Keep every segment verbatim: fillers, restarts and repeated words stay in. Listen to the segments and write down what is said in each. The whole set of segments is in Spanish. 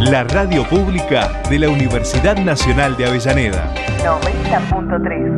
La radio pública de la Universidad Nacional de Avellaneda. noventa punto tres.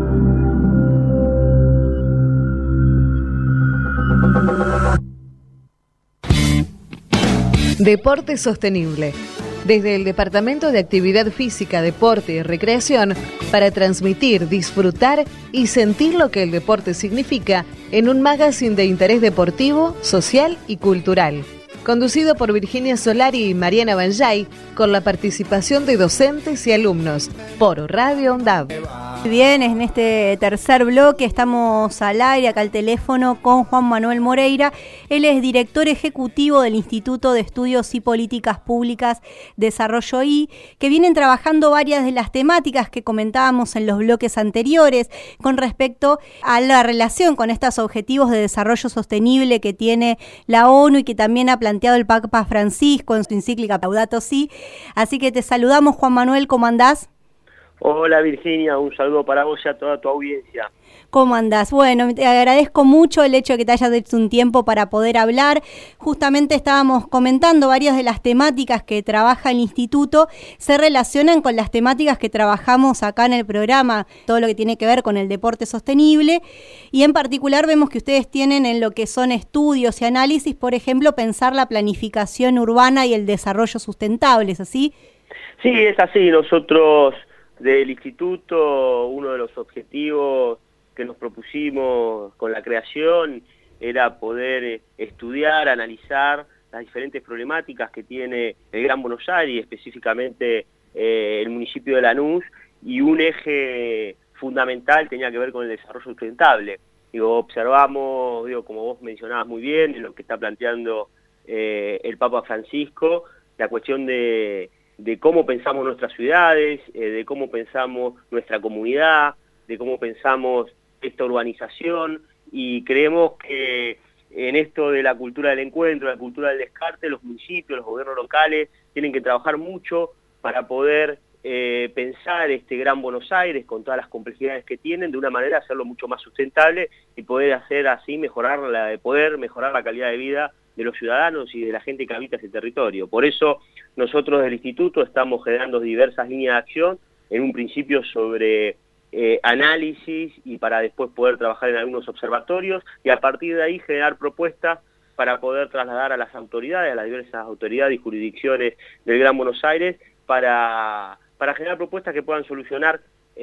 Deporte sostenible. Desde el Departamento de Actividad Física, Deporte y Recreación, para transmitir, disfrutar y sentir lo que el deporte significa en un magazine de interés deportivo, social y cultural. Conducido por Virginia Solari y Mariana Banjay, con la participación de docentes y alumnos, por Radio UNDAV. Bien, en este tercer bloque estamos al aire, acá al teléfono, con Juan Manuel Moreira. Él es director ejecutivo del Instituto de Estudios y Políticas Públicas Desarrollo I, que vienen trabajando varias de las temáticas que comentábamos en los bloques anteriores con respecto a la relación con estos objetivos de desarrollo sostenible que tiene la ONU y que también ha planteado el Papa Francisco en su encíclica Laudato Si. Así que te saludamos, Juan Manuel, ¿cómo andás? Hola Virginia, un saludo para vos y a toda tu audiencia. ¿Cómo andás? Bueno, te agradezco mucho el hecho de que te hayas hecho un tiempo para poder hablar. Justamente estábamos comentando varias de las temáticas que trabaja el instituto, se relacionan con las temáticas que trabajamos acá en el programa, todo lo que tiene que ver con el deporte sostenible, y en particular vemos que ustedes tienen en lo que son estudios y análisis, por ejemplo, pensar la planificación urbana y el desarrollo sustentable, ¿es así? Sí, es así. Nosotros del instituto, uno de los objetivos que nos propusimos con la creación era poder estudiar, analizar las diferentes problemáticas que tiene el Gran Buenos Aires, específicamente eh, el municipio de Lanús, y un eje fundamental tenía que ver con el desarrollo sustentable. Digo, observamos, digo, como vos mencionabas muy bien, en lo que está planteando eh, el Papa Francisco, la cuestión de de cómo pensamos nuestras ciudades, eh, de cómo pensamos nuestra comunidad, de cómo pensamos esta urbanización, y creemos que en esto de la cultura del encuentro, la cultura del descarte, los municipios, los gobiernos locales tienen que trabajar mucho para poder eh, pensar este Gran Buenos Aires con todas las complejidades que tienen, de una manera hacerlo mucho más sustentable y poder hacer así, mejorar la, poder mejorar la calidad de vida de los ciudadanos y de la gente que habita ese territorio. Por eso nosotros del instituto estamos generando diversas líneas de acción, en un principio sobre eh, análisis y para después poder trabajar en algunos observatorios y a partir de ahí generar propuestas para poder trasladar a las autoridades, a las diversas autoridades y jurisdicciones del Gran Buenos Aires para, para generar propuestas que puedan solucionar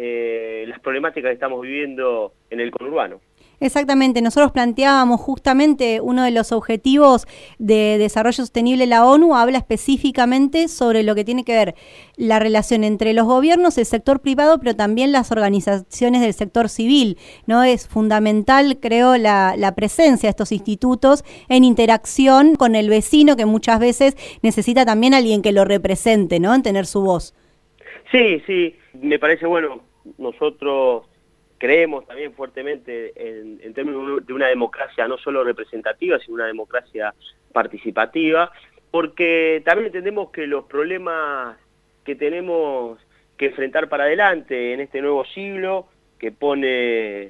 eh, las problemáticas que estamos viviendo en el conurbano. Exactamente, nosotros planteábamos justamente uno de los objetivos de desarrollo sostenible de la ONU, habla específicamente sobre lo que tiene que ver la relación entre los gobiernos, el sector privado, pero también las organizaciones del sector civil, ¿no? Es fundamental, creo, la, la presencia de estos institutos en interacción con el vecino, que muchas veces necesita también alguien que lo represente, ¿no? En tener su voz. Sí, sí, me parece bueno, nosotros creemos también fuertemente en, en términos de una democracia no solo representativa, sino una democracia participativa, porque también entendemos que los problemas que tenemos que enfrentar para adelante en este nuevo siglo, que pone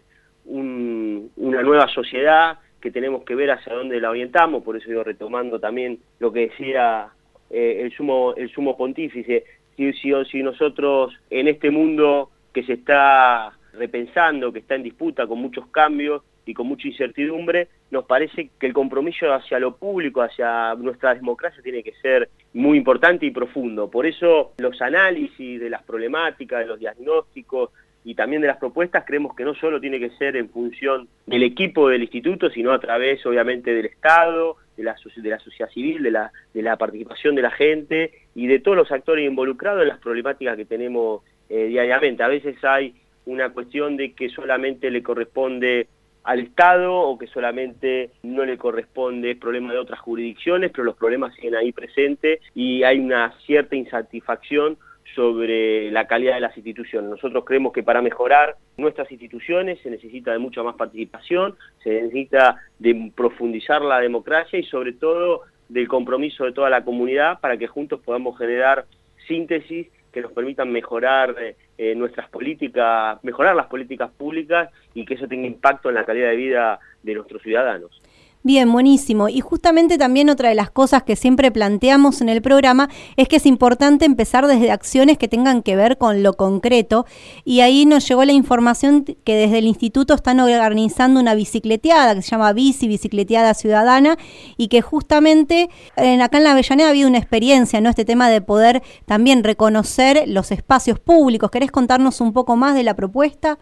un, una nueva sociedad, que tenemos que ver hacia dónde la orientamos, por eso yo retomando también lo que decía eh, el sumo, el sumo pontífice, si, si, si nosotros en este mundo que se está repensando, que está en disputa con muchos cambios y con mucha incertidumbre, nos parece que el compromiso hacia lo público, hacia nuestra democracia tiene que ser muy importante y profundo. Por eso los análisis de las problemáticas, de los diagnósticos y también de las propuestas creemos que no solo tiene que ser en función del equipo del instituto, sino a través obviamente del Estado, de la, de la sociedad civil, de la, de la participación de la gente y de todos los actores involucrados en las problemáticas que tenemos eh, diariamente. A veces hay una cuestión de que solamente le corresponde al Estado o que solamente no le corresponde, es problema de otras jurisdicciones, pero los problemas siguen ahí presentes y hay una cierta insatisfacción sobre la calidad de las instituciones. Nosotros creemos que para mejorar nuestras instituciones se necesita de mucha más participación, se necesita de profundizar la democracia y sobre todo del compromiso de toda la comunidad para que juntos podamos generar síntesis que nos permitan mejorar eh, nuestras políticas, mejorar las políticas públicas y que eso tenga impacto en la calidad de vida de nuestros ciudadanos. Bien, buenísimo. Y justamente también otra de las cosas que siempre planteamos en el programa es que es importante empezar desde acciones que tengan que ver con lo concreto. Y ahí nos llegó la información que desde el instituto están organizando una bicicleteada que se llama Bici, Bicicleteada Ciudadana, y que justamente en, acá en la Avellaneda ha habido una experiencia, ¿no? Este tema de poder también reconocer los espacios públicos. ¿Querés contarnos un poco más de la propuesta?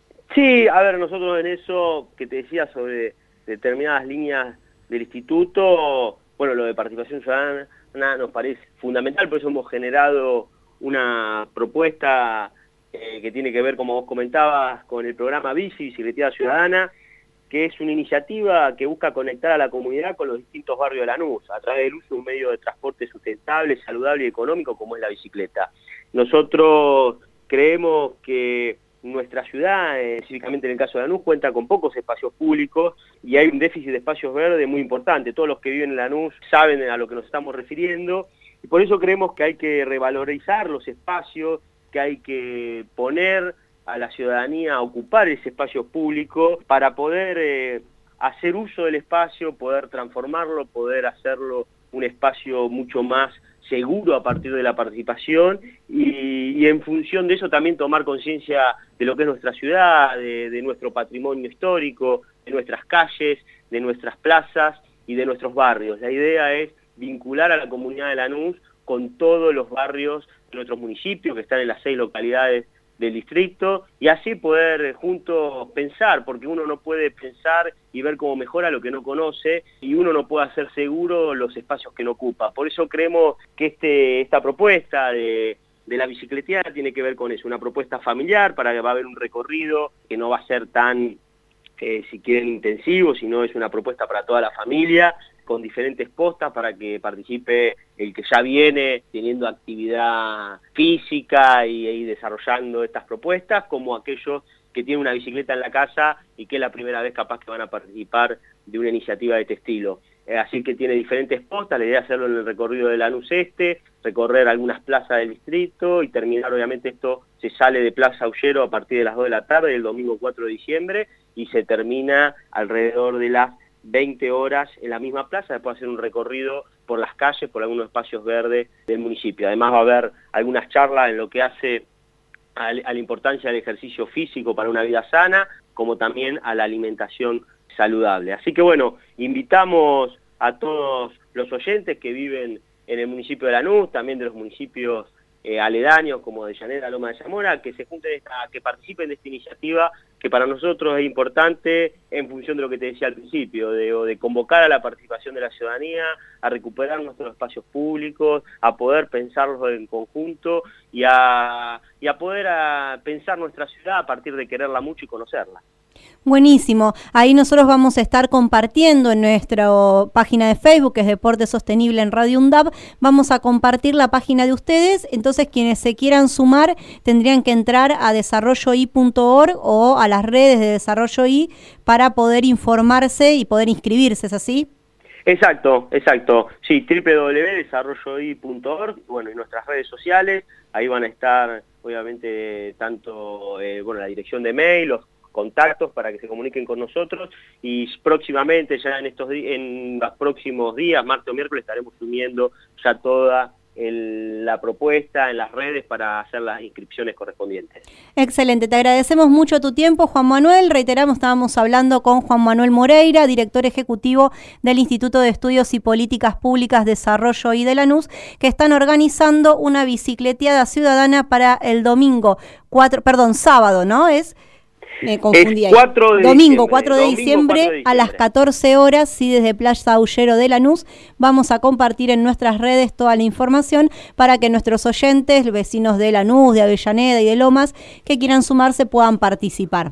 Sí, a ver, nosotros en eso que te decía sobre determinadas líneas del instituto, bueno, lo de participación ciudadana nos parece fundamental, por eso hemos generado una propuesta eh, que tiene que ver, como vos comentabas, con el programa Bici, Bicicleteada Ciudadana, que es una iniciativa que busca conectar a la comunidad con los distintos barrios de Lanús, a través del uso de un medio de transporte sustentable, saludable y económico como es la bicicleta. Nosotros creemos que nuestra ciudad, eh, específicamente en el caso de Lanús, cuenta con pocos espacios públicos y hay un déficit de espacios verdes muy importante. Todos los que viven en Lanús saben a lo que nos estamos refiriendo y por eso creemos que hay que revalorizar los espacios, que hay que poner a la ciudadanía a ocupar ese espacio público para poder eh, hacer uso del espacio, poder transformarlo, poder hacerlo un espacio mucho más seguro a partir de la participación y, y en función de eso también tomar conciencia de lo que es nuestra ciudad, de, de nuestro patrimonio histórico, de nuestras calles, de nuestras plazas y de nuestros barrios. La idea es vincular a la comunidad de Lanús con todos los barrios de nuestros municipios que están en las seis localidades del distrito y así poder juntos pensar, porque uno no puede pensar y ver cómo mejora lo que no conoce y uno no puede hacer seguro los espacios que no ocupa. Por eso creemos que este esta propuesta de, de la bicicleteada tiene que ver con eso, una propuesta familiar para que va a haber un recorrido que no va a ser tan, eh, si quieren, intensivo, sino es una propuesta para toda la familia, con diferentes postas para que participe el que ya viene teniendo actividad física y, y desarrollando estas propuestas, como aquellos que tienen una bicicleta en la casa y que es la primera vez capaz que van a participar de una iniciativa de este estilo. Eh, así que tiene diferentes postas, la idea es hacerlo en el recorrido de Lanús Este, recorrer algunas plazas del distrito y terminar, obviamente esto se sale de Plaza Aullero a partir de las dos de la tarde, el domingo cuatro de diciembre, y se termina alrededor de las veinte horas en la misma plaza, después hacer un recorrido por las calles, por algunos espacios verdes del municipio. Además va a haber algunas charlas en lo que hace a, a la importancia del ejercicio físico para una vida sana, como también a la alimentación saludable. Así que bueno, invitamos a todos los oyentes que viven en el municipio de Lanús, también de los municipios eh, aledaños como de Llanera, Loma de Zamora, que se junten, esta, que participen de esta iniciativa que para nosotros es importante en función de lo que te decía al principio, de, de convocar a la participación de la ciudadanía, a recuperar nuestros espacios públicos, a poder pensarlos en conjunto y a, y a poder a pensar nuestra ciudad a partir de quererla mucho y conocerla. Buenísimo. Ahí nosotros vamos a estar compartiendo en nuestra página de Facebook, que es Deporte Sostenible en Radio UNDAB, vamos a compartir la página de ustedes, entonces quienes se quieran sumar tendrían que entrar a desarrollo i punto org o a las redes de Desarrollo I para poder informarse y poder inscribirse, ¿es así? Exacto, exacto. Sí, doble u doble u doble u punto desarrollo i punto org, bueno, y nuestras redes sociales, ahí van a estar, obviamente, tanto, eh, bueno, la dirección de mail, los contactos para que se comuniquen con nosotros y próximamente, ya en estos en los próximos días, martes o miércoles, estaremos subiendo ya toda el, la propuesta en las redes para hacer las inscripciones correspondientes. Excelente, te agradecemos mucho tu tiempo, Juan Manuel. Reiteramos, estábamos hablando con Juan Manuel Moreira, director ejecutivo del Instituto de Estudios y Políticas Públicas Desarrollo I de Lanús, que están organizando una bicicleteada ciudadana para el domingo, cuatro, perdón, sábado, ¿no? Es... Me confundí ahí. cuatro de Domingo, diciembre, cuatro de domingo, diciembre, cuatro de diciembre a las catorce horas, sí, desde Plaza Aullero de Lanús. Vamos a compartir en nuestras redes toda la información para que nuestros oyentes, vecinos de Lanús, de Avellaneda y de Lomas, que quieran sumarse puedan participar.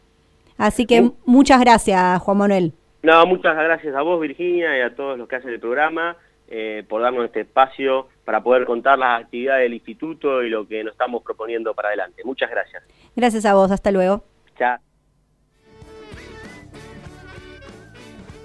Así que uh. muchas gracias, Juan Manuel. No, muchas gracias a vos, Virginia, y a todos los que hacen el programa, eh, por darnos este espacio para poder contar las actividades del instituto y lo que nos estamos proponiendo para adelante. Muchas gracias. Gracias a vos, hasta luego. Chao.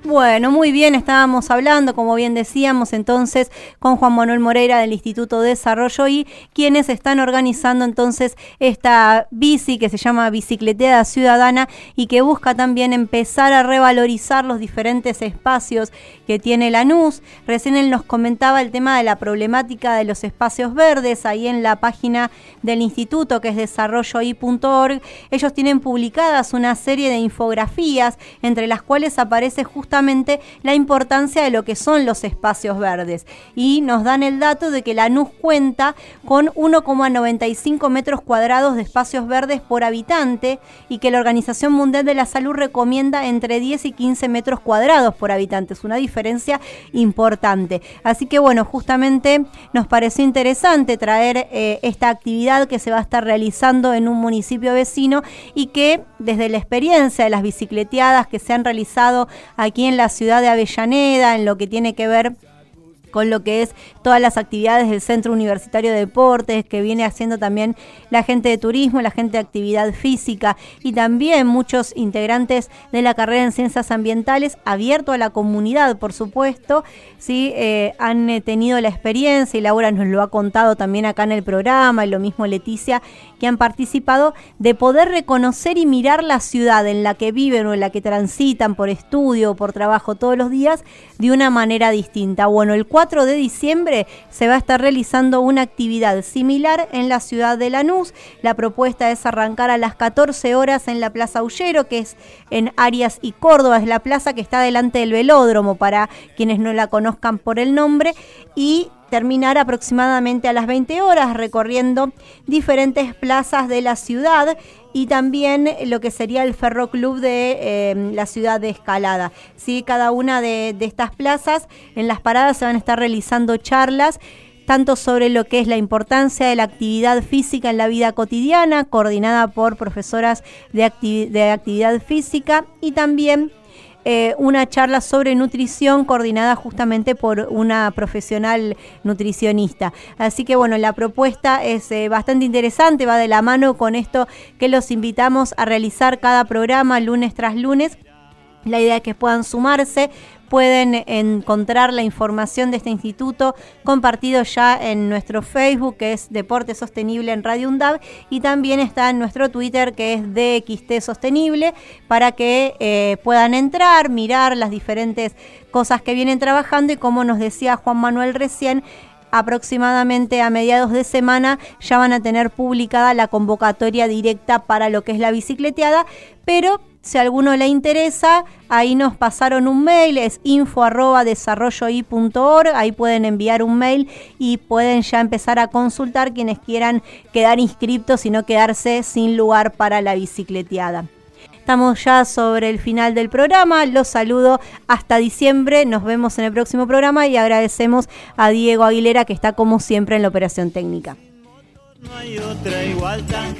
Bueno, muy bien, estábamos hablando, como bien decíamos, entonces con Juan Manuel Moreira del Instituto de Desarrollo y quienes están organizando entonces esta bici que se llama Bicicleteada Ciudadana y que busca también empezar a revalorizar los diferentes espacios que tiene Lanús. Recién él nos comentaba el tema de la problemática de los espacios verdes, ahí en la página del instituto que es desarrollo i punto org. Ellos tienen publicadas una serie de infografías entre las cuales aparece justamente Justamente la importancia de lo que son los espacios verdes y nos dan el dato de que Lanús cuenta con uno coma noventa y cinco metros cuadrados de espacios verdes por habitante y que la Organización Mundial de la Salud recomienda entre diez y quince metros cuadrados por habitante. Es una diferencia importante. Así que bueno, justamente nos pareció interesante traer eh, esta actividad que se va a estar realizando en un municipio vecino y que desde la experiencia de las bicicleteadas que se han realizado aquí en la ciudad de Avellaneda, en lo que tiene que ver con lo que es todas las actividades del Centro Universitario de Deportes, que viene haciendo también la gente de turismo, la gente de actividad física y también muchos integrantes de la carrera en Ciencias Ambientales, abierto a la comunidad, por supuesto, sí, eh, han eh, tenido la experiencia y Laura nos lo ha contado también acá en el programa y lo mismo Leticia, que han participado de poder reconocer y mirar la ciudad en la que viven o en la que transitan por estudio o por trabajo todos los días de una manera distinta. Bueno, el cuatro de diciembre se va a estar realizando una actividad similar en la ciudad de Lanús. La propuesta es arrancar a las catorce horas en la Plaza Ullero, que es en Arias y Córdoba, es la plaza que está delante del velódromo para quienes no la conozcan por el nombre, y terminar aproximadamente a las veinte horas recorriendo diferentes plazas de la ciudad y también lo que sería el Ferroclub de eh, la ciudad de Escalada. ¿Sí? Cada una de, de estas plazas, en las paradas se van a estar realizando charlas tanto sobre lo que es la importancia de la actividad física en la vida cotidiana, coordinada por profesoras de, acti- de actividad física, y también Eh, una charla sobre nutrición coordinada justamente por una profesional nutricionista. Así que bueno, la propuesta es eh, bastante interesante, va de la mano con esto que los invitamos a realizar cada programa lunes tras lunes. La idea es que puedan sumarse. Pueden encontrar la información de este instituto compartido ya en nuestro Facebook, que es Deporte Sostenible en Radio UNDAB, y también está en nuestro Twitter, que es D X T Sostenible, para que eh, puedan entrar, mirar las diferentes cosas que vienen trabajando y, como nos decía Juan Manuel recién, aproximadamente a mediados de semana ya van a tener publicada la convocatoria directa para lo que es la bicicleteada, pero si a alguno le interesa, ahí nos pasaron un mail, es info arroba desarrollo i punto org, ahí pueden enviar un mail y pueden ya empezar a consultar quienes quieran quedar inscriptos y no quedarse sin lugar para la bicicleteada. Estamos ya sobre el final del programa, los saludo hasta diciembre, nos vemos en el próximo programa y agradecemos a Diego Aguilera, que está como siempre en la operación técnica. No hay otra igual tan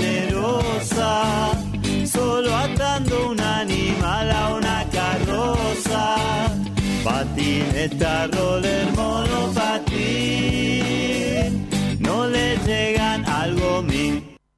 generosa, solo atando un animal a una carroza, patineta, roller, monopatín, no le llegan algo